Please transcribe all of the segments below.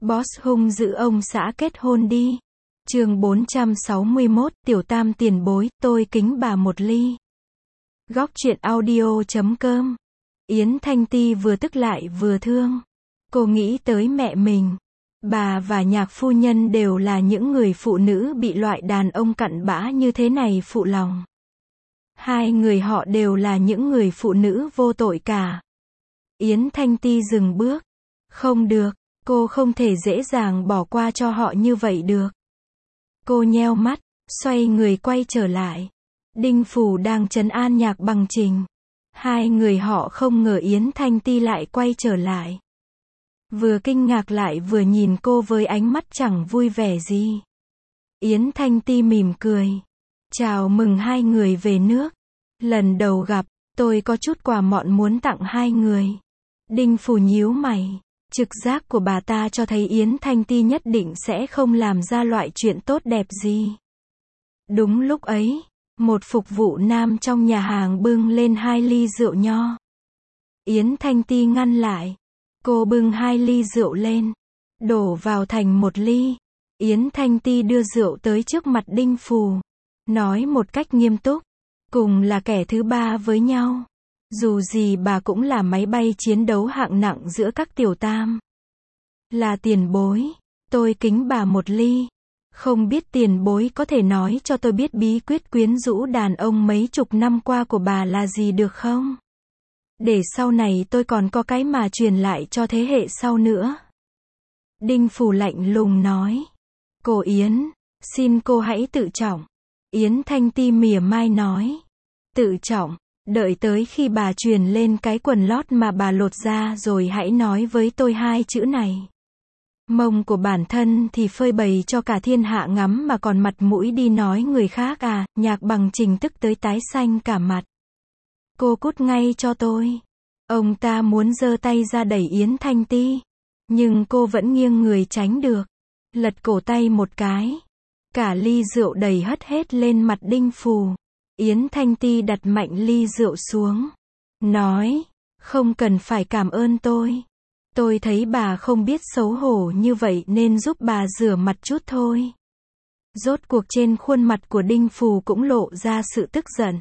Boss hung dữ ông xã kết hôn đi. Chương 461, Tiểu Tam tiền bối, tôi kính bà một ly. Góc truyện audio.com. Yến Thanh Ti vừa tức lại vừa thương. Cô nghĩ tới mẹ mình. Bà và Nhạc phu nhân đều là những người phụ nữ bị loại đàn ông cặn bã như thế này phụ lòng. Hai người họ đều là những người phụ nữ vô tội cả. Yến Thanh Ti dừng bước. Không được, cô không thể dễ dàng bỏ qua cho họ như vậy được. Cô nheo mắt, xoay người quay trở lại. Đinh Phủ đang trấn an Nhạc Bằng Trình. Hai người họ không ngờ Yến Thanh Ti lại quay trở lại. Vừa kinh ngạc lại vừa nhìn cô với ánh mắt chẳng vui vẻ gì. Yến Thanh Ti mỉm cười. Chào mừng hai người về nước. Lần đầu gặp, tôi có chút quà mọn muốn tặng hai người. Đinh Phủ nhíu mày. Trực giác của bà ta cho thấy Yến Thanh Ti nhất định sẽ không làm ra loại chuyện tốt đẹp gì. Đúng lúc ấy, một phục vụ nam trong nhà hàng bưng lên 2 ly rượu nho. Yến Thanh Ti ngăn lại. Cô bưng 2 ly rượu lên, đổ vào thành 1 ly. Yến Thanh Ti đưa rượu tới trước mặt Đinh Phủ, nói một cách nghiêm túc, cùng là kẻ thứ ba với nhau. Dù gì bà cũng là máy bay chiến đấu hạng nặng giữa các tiểu tam. Là tiền bối, tôi kính bà một ly. Không biết tiền bối có thể nói cho tôi biết bí quyết quyến rũ đàn ông mấy chục năm qua của bà là gì được không? Để sau này tôi còn có cái mà truyền lại cho thế hệ sau nữa. Đinh Phủ lạnh lùng nói. Cô Yến, xin cô hãy tự trọng. Yến Thanh Ti mỉa mai nói. Tự trọng, đợi tới khi bà truyền lên cái quần lót mà bà lột ra rồi hãy nói với tôi 2 chữ này. Mông của bản thân thì phơi bày cho cả thiên hạ ngắm mà còn mặt mũi đi nói người khác à? Nhạc Bằng Trình tức tới tái xanh cả mặt. Cô cút ngay cho tôi. Ông ta muốn giơ tay ra đẩy Yến Thanh Ti, nhưng cô vẫn nghiêng người tránh được. Lật cổ tay một cái. Cả ly rượu đầy hất hết lên mặt Đinh Phủ. Yến Thanh Ti đặt mạnh ly rượu xuống. Nói, không cần phải cảm ơn tôi. Tôi thấy bà không biết xấu hổ như vậy nên giúp bà rửa mặt chút thôi. Rốt cuộc trên khuôn mặt của Đinh Phủ cũng lộ ra sự tức giận.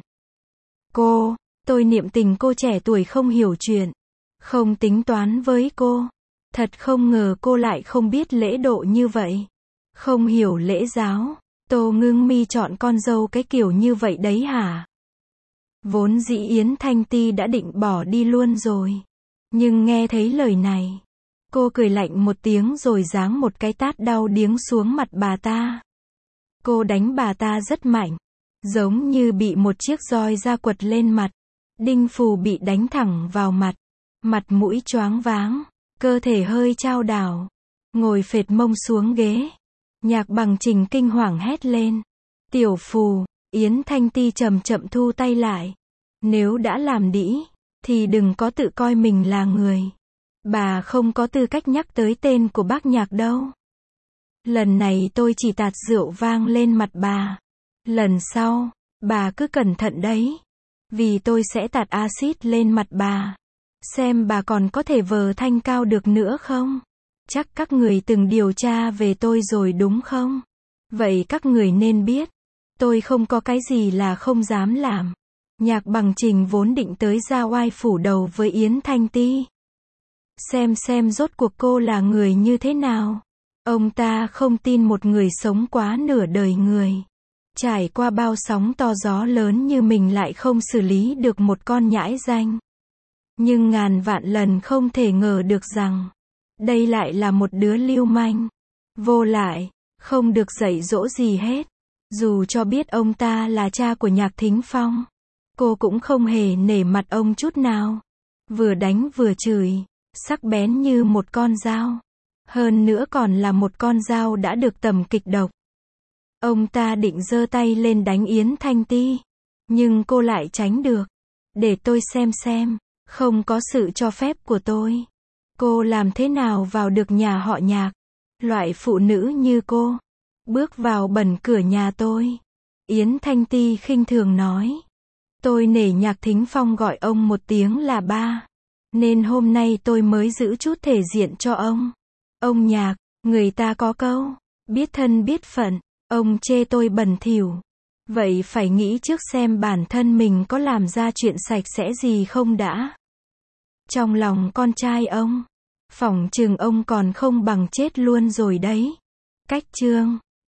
Tôi niệm tình cô trẻ tuổi không hiểu chuyện. Không tính toán với cô. Thật không ngờ cô lại không biết lễ độ như vậy. Không hiểu lễ giáo. Tô Ngưng Mi chọn con dâu cái kiểu như vậy đấy hả? Vốn dĩ Yến Thanh Ti đã định bỏ đi luôn rồi. Nhưng nghe thấy lời này, cô cười lạnh một tiếng rồi giáng một cái tát đau điếng xuống mặt bà ta. Cô đánh bà ta rất mạnh, giống như bị một chiếc roi da quật lên mặt. Đinh Phủ bị đánh thẳng vào mặt, mặt mũi choáng váng, cơ thể hơi chao đảo, ngồi phệt mông xuống ghế. Nhạc Bằng Trình kinh hoàng hét lên. Tiểu Phủ, Yến Thanh Ti chậm chậm thu tay lại. Nếu đã làm đĩ, thì đừng có tự coi mình là người. Bà không có tư cách nhắc tới tên của bác Nhạc đâu. Lần này tôi chỉ tạt rượu vang lên mặt bà. Lần sau, bà cứ cẩn thận đấy. Vì tôi sẽ tạt axit lên mặt bà. Xem bà còn có thể vờ thanh cao được nữa không? Chắc các người từng điều tra về tôi rồi đúng không? Vậy các người nên biết, tôi không có cái gì là không dám làm. Nhạc Bằng Trình vốn định tới ra oai phủ đầu với Yến Thanh Ti. Xem rốt cuộc cô là người như thế nào. Ông ta không tin một người sống quá nửa đời người. Trải qua bao sóng to gió lớn như mình lại không xử lý được một con nhãi danh. Nhưng ngàn vạn lần không thể ngờ được rằng, đây lại là một đứa lưu manh. Vô lại, không được dạy dỗ gì hết. Dù cho biết ông ta là cha của Nhạc Thính Phong, cô cũng không hề nể mặt ông chút nào. Vừa đánh vừa chửi, sắc bén như một con dao. Hơn nữa còn là một con dao đã được tẩm kịch độc. Ông ta định giơ tay lên đánh Yến Thanh Ti, nhưng cô lại tránh được. Để tôi xem, không có sự cho phép của tôi, cô làm thế nào vào được nhà họ Nhạc? Loại phụ nữ như cô, bước vào bẩn cửa nhà tôi. Yến Thanh Ti khinh thường nói. Tôi nể Nhạc Thính Phong gọi ông một tiếng là ba, nên hôm nay tôi mới giữ chút thể diện cho ông. Ông Nhạc, Người ta có câu, biết thân biết phận, ông chê tôi bẩn thỉu. Vậy phải nghĩ trước xem bản thân mình có làm ra chuyện sạch sẽ gì không đã. Trong lòng con trai ông, phỏng chừng ông còn không bằng chết luôn rồi đấy. Cách chương